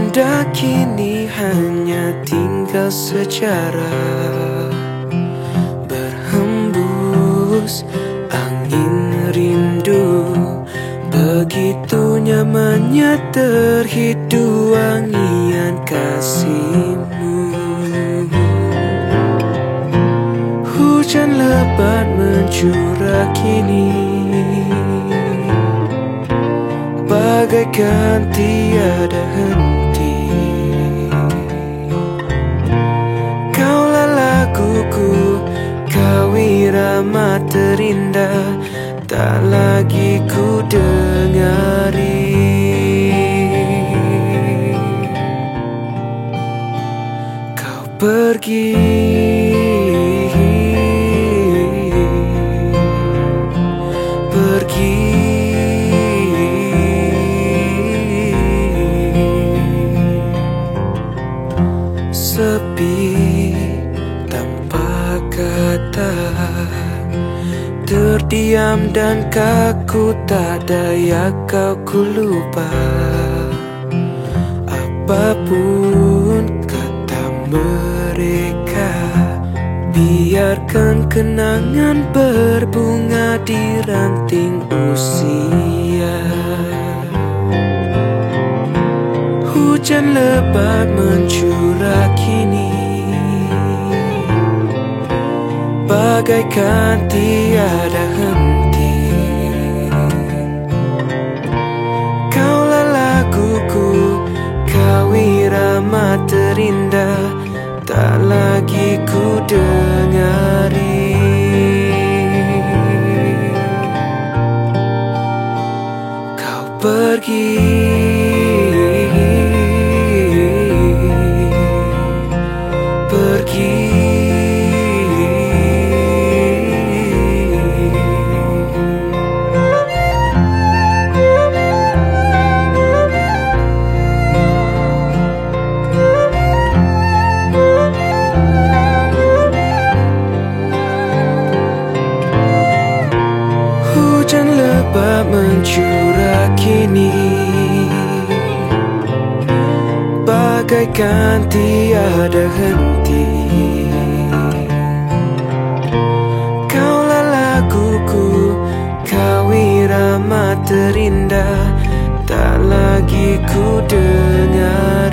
Indah kini hanya tinggal sejarah, berhembus angin rindu. Begitu nyamannya terhidu wangian kasihmu. Hujan lebat mencurah kini, bagaikan tiada henti. Kaulah laguku, kau irama terindah, tak lagi ku dengari. Kau pergi, sepi tanpa kata, terdiam dan kaku, tak daya kau ku lupa. Apapun kata mereka, biarkan kenangan berbunga di ranting usia. Hujan lebat mencurah kini, bagaikan tiada henti. Kaulah laguku, kau irama terindah, tak lagi ku dengari. Kau pergi, hujan lebat mencurah kini, bagaikan tiada henti. Kaulah laguku, kau irama terindah, tak lagi ku dengar.